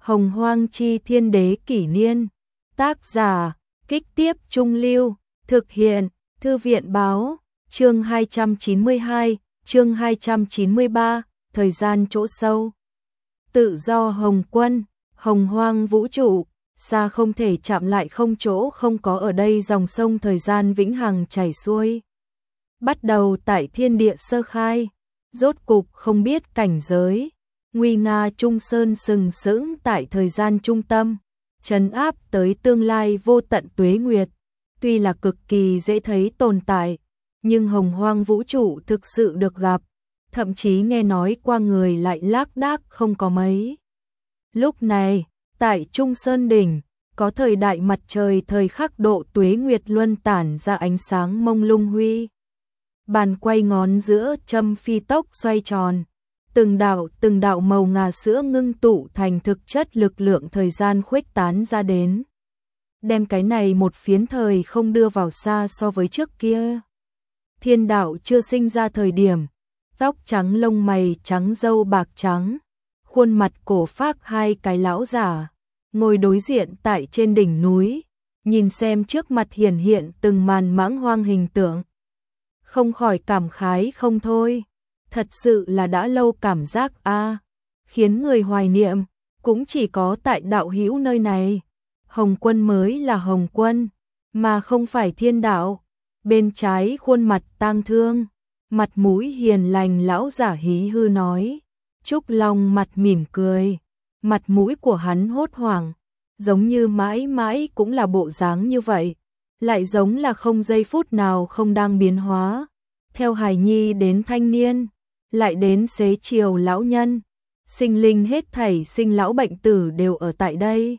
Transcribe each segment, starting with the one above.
Hồng Hoang chi thiên đế kỷ niên. Tác giả, Kích Tiếp Trung Lưu, thực hiện, Thư viện báo, chương 292, chương 293, thời gian chỗ sâu. Tự do Hồng Quân, Hồng Hoang vũ trụ, xa không thể chạm lại không chỗ không có ở đây dòng sông thời gian vĩnh hằng chảy xuôi. Bắt đầu tại thiên địa sơ khai, rốt cục không biết cảnh giới, nguy nga trung sơn sừng sững tại thời gian trung tâm, trấn áp tới tương lai vô tận tuế nguyệt. Tuy là cực kỳ dễ thấy tồn tại, nhưng Hồng Hoang vũ trụ thực sự được gặp, thậm chí nghe nói qua người lại lác đác không có mấy. Lúc này, tại Trung Sơn Đỉnh, có thời đại mặt trời thời khắc độ tuế nguyệt luân tản ra ánh sáng mông lung huy. Bàn quay ngón giữa châm phi tốc xoay tròn, từng đạo màu ngà sữa ngưng tụ thành thực chất lực lượng thời gian khuếch tán ra đến. Đem cái này một phiến thời không đưa vào xa so với trước kia. Thiên đạo chưa sinh ra thời điểm, tóc trắng lông mày trắng râu bạc trắng, khuôn mặt cổ phác hai cái lão giả, ngồi đối diện tại trên đỉnh núi, nhìn xem trước mặt hiển hiện từng màn mãng hoang hình tượng. Không khỏi cảm khái không thôi, thật sự là đã lâu cảm giác khiến người hoài niệm, cũng chỉ có tại đạo hữu nơi này. Hồng Quân mới là Hồng Quân, mà không phải thiên đạo. Bên trái khuôn mặt tang thương, mặt mũi hiền lành lão giả hí hư nói. Trúc Long mặt mỉm cười, mặt mũi của hắn hốt hoảng, giống như mãi mãi cũng là bộ dáng như vậy, lại giống là không giây phút nào không đang biến hóa. Theo hài nhi đến thanh niên, lại đến xế chiều lão nhân, sinh linh hết thảy sinh lão bệnh tử đều ở tại đây.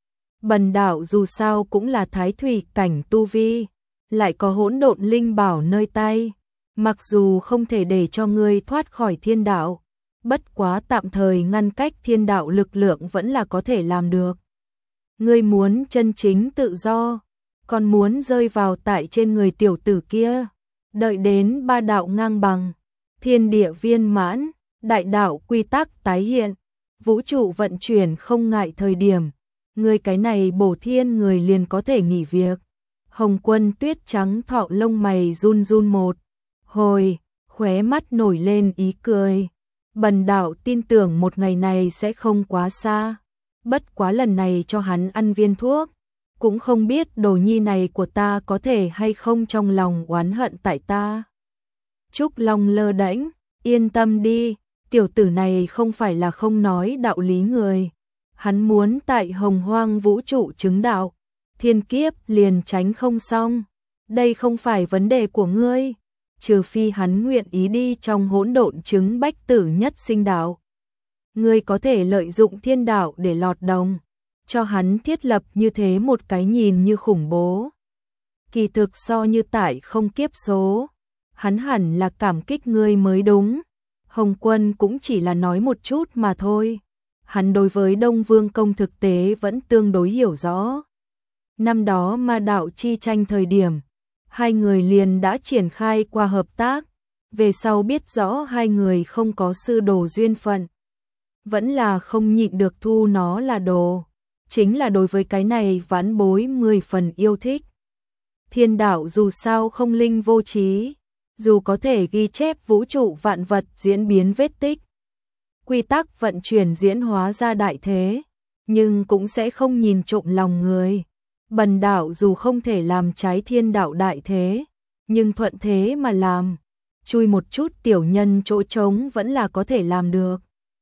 Bần đạo dù sao cũng là thái thủy cảnh tu vi, lại có hỗn độn linh bảo nơi tay, mặc dù không thể để cho ngươi thoát khỏi thiên đạo, bất quá tạm thời ngăn cách thiên đạo lực lượng vẫn là có thể làm được. Ngươi muốn chân chính tự do, còn muốn rơi vào tại trên người tiểu tử kia, đợi đến ba đạo ngang bằng, thiên địa viên mãn, đại đạo quy tắc tái hiện, vũ trụ vận chuyển không ngại thời điểm, ngươi cái này bổ thiên người liền có thể nghỉ việc. Hồng Quân tuyết trắng thọ lông mày run run một hồi, khóe mắt nổi lên ý cười. Bần đạo tin tưởng một ngày này sẽ không quá xa, bất quá lần này cho hắn ăn viên thuốc, cũng không biết đồ nhi này của ta có thể hay không trong lòng oán hận tại ta. Trúc Long lơ đễnh, yên tâm đi, tiểu tử này không phải là không nói đạo lý người. Hắn muốn tại Hồng Hoang vũ trụ chứng đạo, thiên kiếp liền tránh không xong. Đây không phải vấn đề của ngươi, trừ phi hắn nguyện ý đi trong hỗn độn chứng bách tử nhất sinh đạo. Ngươi có thể lợi dụng thiên đạo để lọt đồng, cho hắn thiết lập như thế một cái nhìn như khủng bố. Kỳ thực so như tại không kiếp số, hắn hẳn là cảm kích ngươi mới đúng. Hồng Quân cũng chỉ là nói một chút mà thôi. Hắn đối với Đông Vương Công thực tế vẫn tương đối hiểu rõ. Năm đó ma đạo chi tranh thời điểm, hai người liền đã triển khai qua hợp tác, về sau biết rõ hai người không có sư đồ duyên phận. Vẫn là không nhịn được thu nó là đồ, chính là đối với cái này vãn bối 10 phần yêu thích. Thiên đạo dù sao không linh vô trí, dù có thể ghi chép vũ trụ vạn vật diễn biến vết tích, quy tắc vận chuyển diễn hóa ra đại thế, nhưng cũng sẽ không nhìn trộm lòng người. Bần đạo dù không thể làm trái thiên đạo đại thế, nhưng thuận thế mà làm, chui một chút tiểu nhân chỗ trống vẫn là có thể làm được.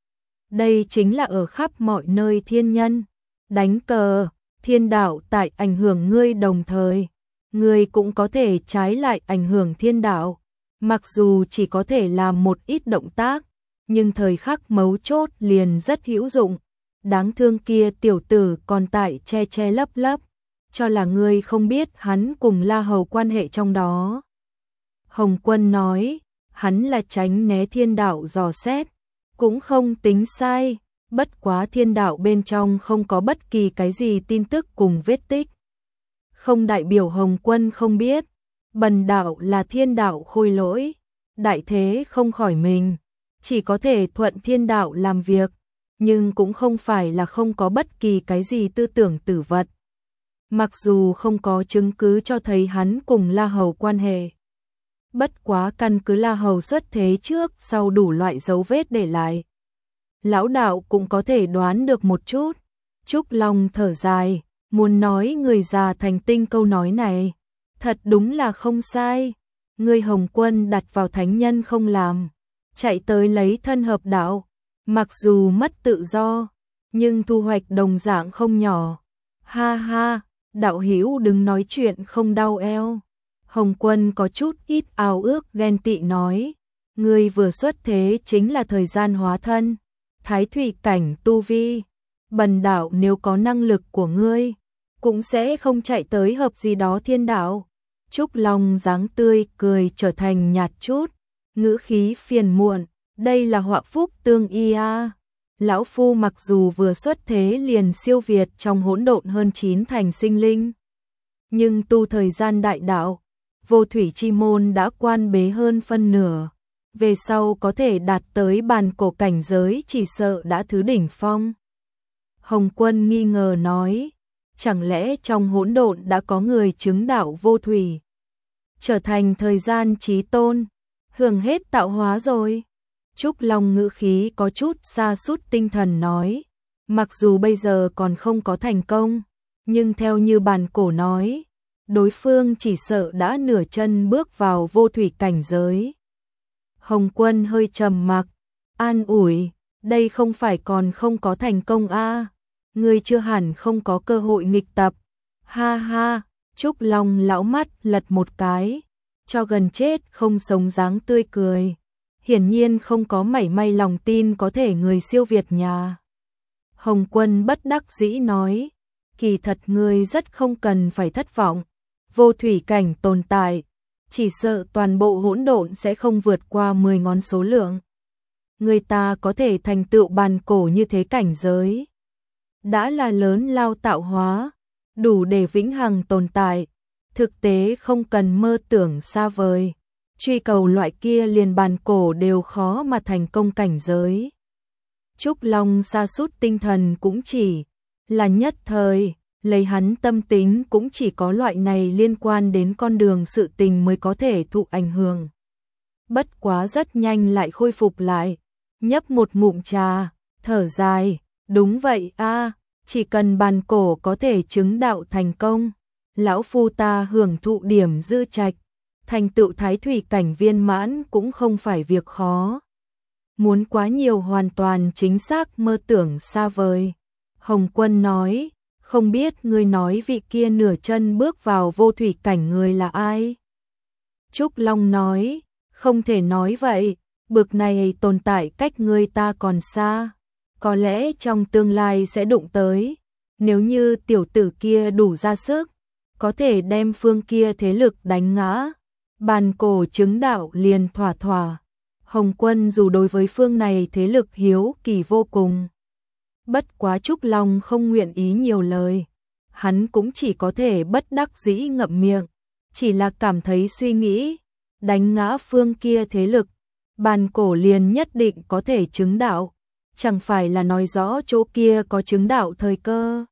Đây chính là ở khắp mọi nơi thiên nhân, đánh cờ, thiên đạo tại ảnh hưởng ngươi đồng thời, ngươi cũng có thể trái lại ảnh hưởng thiên đạo, mặc dù chỉ có thể làm một ít động tác, nhưng thời khắc mấu chốt liền rất hữu dụng. Đáng thương kia tiểu tử còn tại che che lấp lấp, cho là ngươi không biết hắn cùng La Hầu quan hệ trong đó. Hồng Quân nói, hắn là tránh né thiên đạo dò xét, cũng không tính sai, bất quá thiên đạo bên trong không có bất kỳ cái gì tin tức cùng vết tích. Không đại biểu Hồng Quân không biết, bần đạo là thiên đạo khôi lỗi, đại thế không khỏi mình, chỉ có thể thuận thiên đạo làm việc, nhưng cũng không phải là không có bất kỳ cái gì tư tưởng tử vật. Mặc dù không có chứng cứ cho thấy hắn cùng La Hầu quan hệ. Bất quá căn cứ La Hầu xuất thế trước sau đủ loại dấu vết để lại. Lão đạo cũng có thể đoán được một chút. Trúc Long thở dài, muốn nói người già thành tinh câu nói này. Thật đúng là không sai. Người Hồng Quân đặt vào thánh nhân không làm. Chạy tới lấy thân hợp đạo. Mặc dù mất tự do, nhưng thu hoạch đồng dạng không nhỏ. Ha ha, đạo hữu đừng nói chuyện không đau eo. Hồng Quân có chút ít ao ước ghen tị nói. Ngươi vừa xuất thế chính là thời gian hóa thân. Thái thủy cảnh tu vi. Bần đạo nếu có năng lực của ngươi, cũng sẽ không chạy tới hợp gì đó thiên đạo. Trúc Long dáng tươi cười trở thành nhạt chút. Ngữ khí phiền muộn. Đây là họa phúc tương y a. Lão Phu mặc dù vừa xuất thế liền siêu việt trong hỗn độn hơn 9 thành sinh linh. Nhưng tu thời gian đại đạo, vô thủy chi môn đã quan bế hơn phân nửa. Về sau có thể đạt tới bàn cổ cảnh giới chỉ sợ đã thứ đỉnh phong. Hồng Quân nghi ngờ nói, chẳng lẽ trong hỗn độn đã có người chứng đạo vô thủy, trở thành thời gian chí tôn, hưởng hết tạo hóa rồi. Trúc Long ngữ khí có chút sa sút tinh thần nói, mặc dù bây giờ còn không có thành công, nhưng theo như bàn cổ nói, đối phương chỉ sợ đã nửa chân bước vào vô thủy cảnh giới. Hồng Quân hơi trầm mặc, an ủi, đây không phải còn không có thành công a, ngươi chưa hẳn không có cơ hội nghịch tập. Ha ha, Trúc Long lão mắt lật một cái, cho gần chết không sống dáng tươi cười. Hiển nhiên không có mảy may lòng tin có thể người siêu việt nhà. Hồng Quân bất đắc dĩ nói, kỳ thật ngươi rất không cần phải thất vọng. Vô thủy cảnh tồn tại, chỉ sợ toàn bộ hỗn độn sẽ không vượt qua 10 ngón số lượng. Người ta có thể thành tựu bàn cổ như thế cảnh giới, đã là lớn lao tạo hóa, đủ để vĩnh hằng tồn tại. Thực tế không cần mơ tưởng xa vời. Truy cầu loại kia liền bàn cổ đều khó mà thành công cảnh giới. Trúc Long sa sút tinh thần cũng chỉ là nhất thời, lấy hắn tâm tính cũng chỉ có loại này liên quan đến con đường sự tình mới có thể thụ ảnh hưởng. Bất quá rất nhanh lại khôi phục lại, nhấp một ngụm trà, thở dài, đúng vậy a, chỉ cần bàn cổ có thể chứng đạo thành công, lão phu ta hưởng thụ điểm dư trạch. Thành tựu thái thủy cảnh viên mãn cũng không phải việc khó. Muốn quá nhiều hoàn toàn chính xác mơ tưởng xa vời. Hồng Quân nói, không biết ngươi nói vị kia nửa chân bước vào vô thủy cảnh người là ai? Trúc Long nói, không thể nói vậy, bực này tồn tại cách ngươi ta còn xa. Có lẽ trong tương lai sẽ đụng tới, nếu như tiểu tử kia đủ ra sức, có thể đem phương kia thế lực đánh ngã. Bàn cổ chứng đạo liền thỏa thỏa. Hồng Quân dù đối với phương này thế lực hiếu kỳ vô cùng. Bất quá Trúc Long không nguyện ý nhiều lời. Hắn cũng chỉ có thể bất đắc dĩ ngậm miệng. Chỉ là cảm thấy suy nghĩ. Đánh ngã phương kia thế lực. Bàn cổ liền nhất định có thể chứng đạo. Chẳng phải là nói rõ chỗ kia có chứng đạo thời cơ.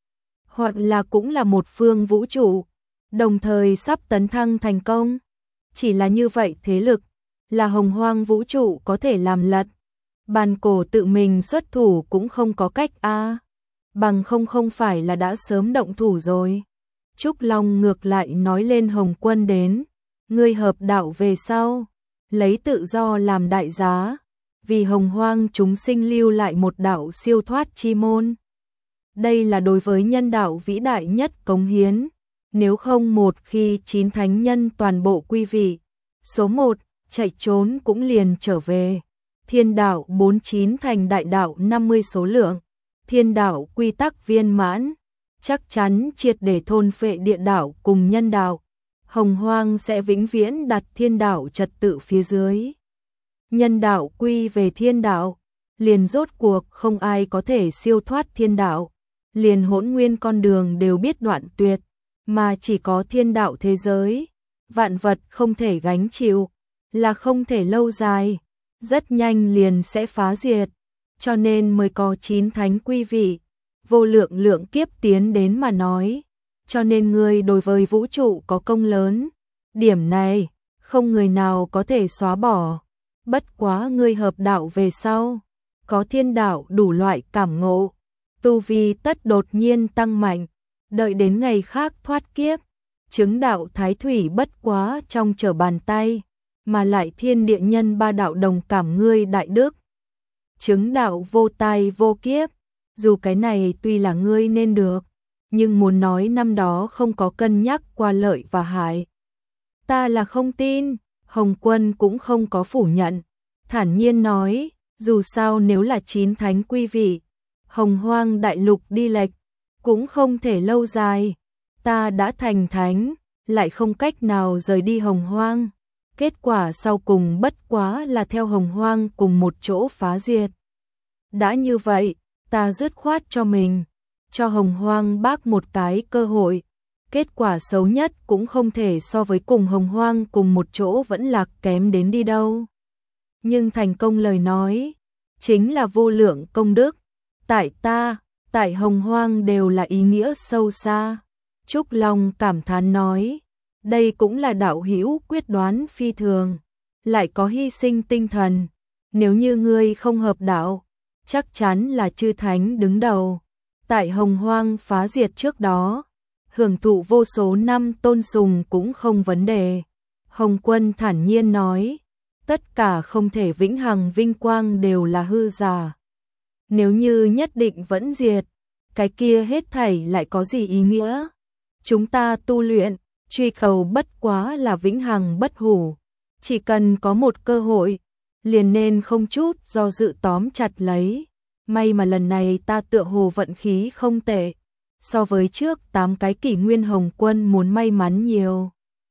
Hoặc là cũng là một phương vũ trụ. Đồng thời sắp tấn thăng thành công. Chỉ là như vậy thế lực, là hồng hoang vũ trụ có thể làm lật. Bàn cổ tự mình xuất thủ cũng không có cách a, bằng không phải là đã sớm động thủ rồi. Trúc Long ngược lại nói lên Hồng Quân đến, ngươi hợp đạo về sau, lấy tự do làm đại giá, vì hồng hoang chúng sinh lưu lại một đạo siêu thoát chi môn. Đây là đối với nhân đạo vĩ đại nhất cống hiến. Nếu không một khi 9 thánh nhân toàn bộ quy vị, số 1, chạy trốn cũng liền trở về. Thiên đạo 49 thành đại đạo 50 số lượng, thiên đạo quy tắc viên mãn, chắc chắn triệt để thôn phệ địa đạo cùng nhân đạo. Hồng hoang sẽ vĩnh viễn đặt thiên đạo trật tự phía dưới. Nhân đạo quy về thiên đạo, liền rốt cuộc không ai có thể siêu thoát thiên đạo, liền hỗn nguyên con đường đều biết đoạn tuyệt. Mà chỉ có thiên đạo thế giới, vạn vật không thể gánh chịu, là không thể lâu dài, rất nhanh liền sẽ phá diệt. cho nên mới có 9 thánh quy vị, vô lượng lượng kiếp tiến đến mà nói, cho nên ngươi đối với vũ trụ có công lớn, điểm này không người nào có thể xóa bỏ. Bất quá ngươi hợp đạo về sau, có thiên đạo đủ loại cảm ngộ, tu vi tất đột nhiên tăng mạnh, đợi đến ngày khác thoát kiếp, chứng đạo thái thủy bất quá trong trở bàn tay, mà lại thiên địa nhân ba đạo đồng cảm ngươi đại đức. Chứng đạo vô tai vô kiếp, dù cái này tuy là ngươi nên được, nhưng muốn nói năm đó không có cân nhắc qua lợi và hại. Ta là không tin, Hồng Quân cũng không có phủ nhận, thản nhiên nói, dù sao nếu là 9 thánh quy vị, Hồng Hoang đại lục đi lệch, cũng không thể lâu dài, ta đã thành thánh, lại không cách nào rời đi Hồng Hoang, kết quả sau cùng bất quá là theo Hồng Hoang cùng một chỗ phá diệt. Đã như vậy, ta dứt khoát cho mình, cho Hồng Hoang bác một cái cơ hội, kết quả xấu nhất cũng không thể so với cùng Hồng Hoang cùng một chỗ vẫn lạc kém đến đi đâu. Nhưng thành công lời nói, chính là vô lượng công đức, tại ta, tại Hồng Hoang đều là ý nghĩa sâu xa. Trúc Long cảm thán nói, đây cũng là đạo hữu quyết đoán phi thường, lại có hy sinh tinh thần, nếu như ngươi không hợp đạo, chắc chắn là chư thánh đứng đầu. Tại Hồng Hoang phá diệt trước đó, hưởng thụ vô số năm tôn sùng cũng không vấn đề. Hồng Quân thản nhiên nói, tất cả không thể vĩnh hằng vinh quang đều là hư giả. Nếu như nhất định vẫn diệt, cái kia hết thảy lại có gì ý nghĩa? Chúng ta tu luyện, truy cầu bất quá là vĩnh hằng bất hủ, chỉ cần có một cơ hội, liền nên không chút do dự tóm chặt lấy. May mà lần này ta tựa hồ vận khí không tệ, so với trước 8 cái kỷ nguyên Hồng Quân muốn may mắn nhiều.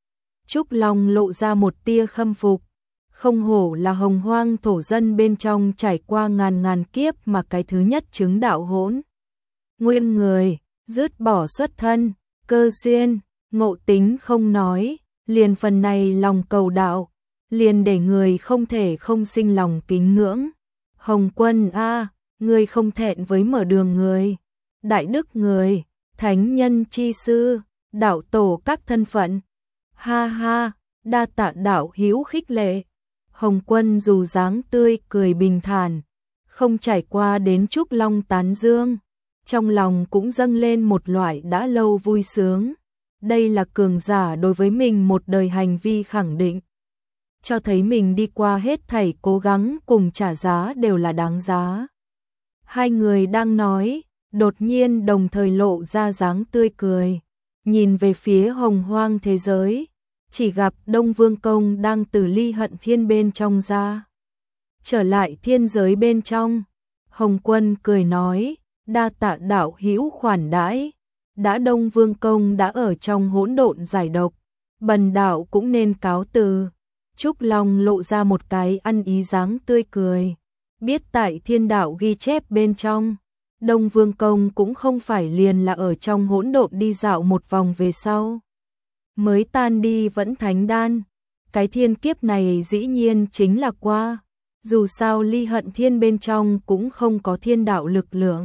Trúc Long lộ ra một tia khâm phục, không hổ là Hồng Hoang thổ dân bên trong trải qua ngàn ngàn kiếp mà cái thứ nhất chứng đạo hỗn nguyên người, dứt bỏ xuất thân, cơ duyên, ngộ tính không nói, liền phần này lòng cầu đạo, liền để người không thể không sinh lòng kính ngưỡng. Hồng Quân a, ngươi không thẹn với mở đường người, đại đức người, thánh nhân chi sư, đạo tổ các thân phận. Ha ha, đa tạ đạo hữu khích lệ. Hồng Quân dù dáng tươi cười bình thản, không trải qua đến Trúc Long tán dương, trong lòng cũng dâng lên một loại đã lâu vui sướng. Đây là cường giả đối với mình một đời hành vi khẳng định, cho thấy mình đi qua hết thảy cố gắng cùng trả giá đều là đáng giá. Hai người đang nói, đột nhiên đồng thời lộ ra dáng tươi cười, nhìn về phía Hồng Hoang thế giới, chỉ gặp Đông Vương Công đang từ Ly Hận Thiên bên trong ra. Trở lại thiên giới bên trong, Hồng Quân cười nói, đa tạ đạo hữu khoản đãi, đã Đông Vương Công đã ở trong hỗn độn giải độc, bần đạo cũng nên cáo từ. Trúc Long lộ ra một cái ăn ý dáng tươi cười, biết tại thiên đạo ghi chép bên trong, Đông Vương Công cũng không phải liền là ở trong hỗn độn đi dạo một vòng về sau mới tan đi vẫn thánh đan. Cái thiên kiếp này dĩ nhiên chính là qua, dù sao Ly Hận Thiên bên trong cũng không có thiên đạo lực lượng,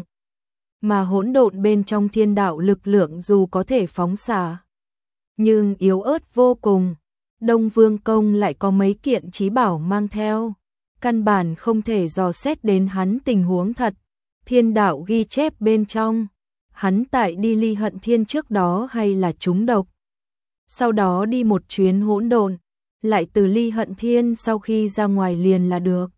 mà hỗn độn bên trong thiên đạo lực lượng dù có thể phóng xạ, nhưng yếu ớt vô cùng. Đông Vương Công lại có mấy kiện chí bảo mang theo, căn bản không thể dò xét đến hắn tình huống thật. Thiên đạo ghi chép bên trong, hắn tại đi Ly Hận Thiên trước đó hay là trúng độc, sau đó đi một chuyến hỗn độn, lại từ Ly Hận Thiên sau khi ra ngoài liền là được.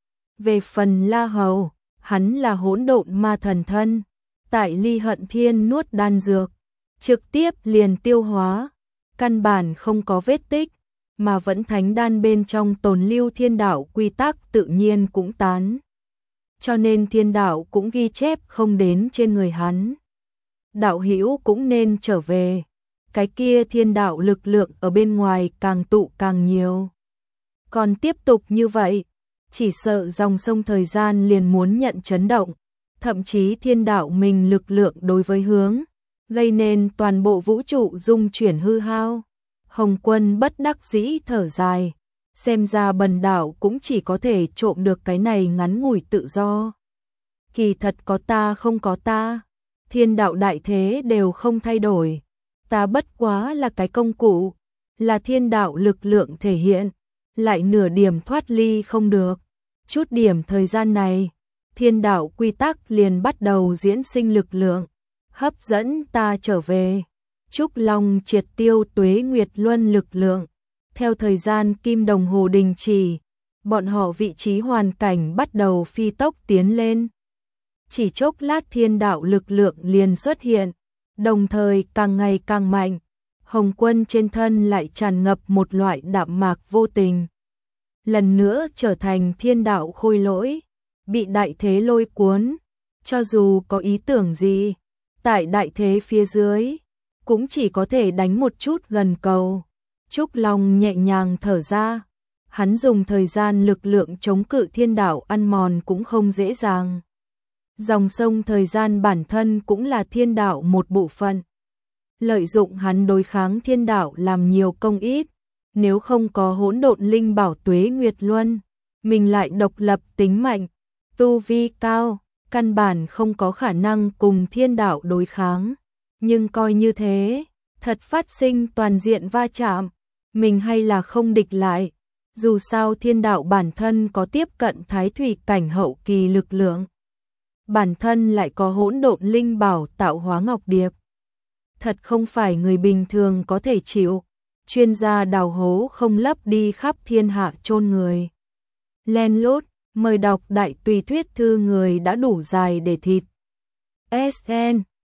Về phần La Hầu, hắn là hỗn độn ma thần thân, tại Ly Hận Thiên nuốt đan dược, trực tiếp liền tiêu hóa, căn bản không có vết tích, mà vẫn thánh đan bên trong tồn lưu thiên đạo quy tắc tự nhiên cũng tán. Cho nên thiên đạo cũng ghi chép không đến trên người hắn. Đạo hữu cũng nên trở về, cái kia thiên đạo lực lượng ở bên ngoài càng tụ càng nhiều. Còn tiếp tục như vậy, chỉ sợ dòng sông thời gian liền muốn nhận chấn động, thậm chí thiên đạo mình lực lượng đối với hướng, gây nên toàn bộ vũ trụ dung chuyển hư hao. Hồng Quân bất đắc dĩ thở dài, xem ra bần đạo cũng chỉ có thể trộm được cái này ngắn ngủi tự do. kỳ thật có ta không có ta, thiên đạo đại thế đều không thay đổi. Ta bất quá là cái công cụ, là thiên đạo lực lượng thể hiện, lại nửa điểm thoát ly không được. Chút điểm thời gian này, thiên đạo quy tắc liền bắt đầu diễn sinh lực lượng, hấp dẫn ta trở về. Trúc Long triệt tiêu Tuế Nguyệt Luân lực lượng. Theo thời gian kim đồng hồ đình chỉ, bọn họ vị trí hoàn cảnh bắt đầu phi tốc tiến lên. Chỉ chốc lát thiên đạo lực lượng liền xuất hiện, đồng thời càng ngày càng mạnh. Hồng Quân trên thân lại tràn ngập một loại đạm mạc vô tình. Lần nữa trở thành thiên đạo khôi lỗi, bị đại thế lôi cuốn. Cho dù có ý tưởng gì, tại đại thế phía dưới, cũng chỉ có thể đánh một chút gần cầu. Trúc Long nhẹ nhàng thở ra, hắn dùng thời gian lực lượng chống cự thiên đạo ăn mòn cũng không dễ dàng. Dòng sông thời gian bản thân cũng là thiên đạo một bộ phận. Lợi dụng hắn đối kháng thiên đạo làm nhiều công ít, nếu không có hỗn độn linh bảo Tuế Nguyệt Luân, mình lại độc lập tính mạnh, tu vi cao, căn bản không có khả năng cùng thiên đạo đối kháng. Nhưng coi như thế, thật phát sinh toàn diện va chạm, mình hay là không địch lại. Dù sao thiên đạo bản thân có tiếp cận thái thủy cảnh hậu kỳ lực lượng, bản thân lại có hỗn độn linh bảo tạo hóa ngọc điệp. Thật không phải người bình thường có thể chịu. Chuyên gia đào hố không lấp đi khắp thiên hạ chôn người. Len lút, mời đọc đại tùy thuyết thư người đã đủ dài để thịt. SN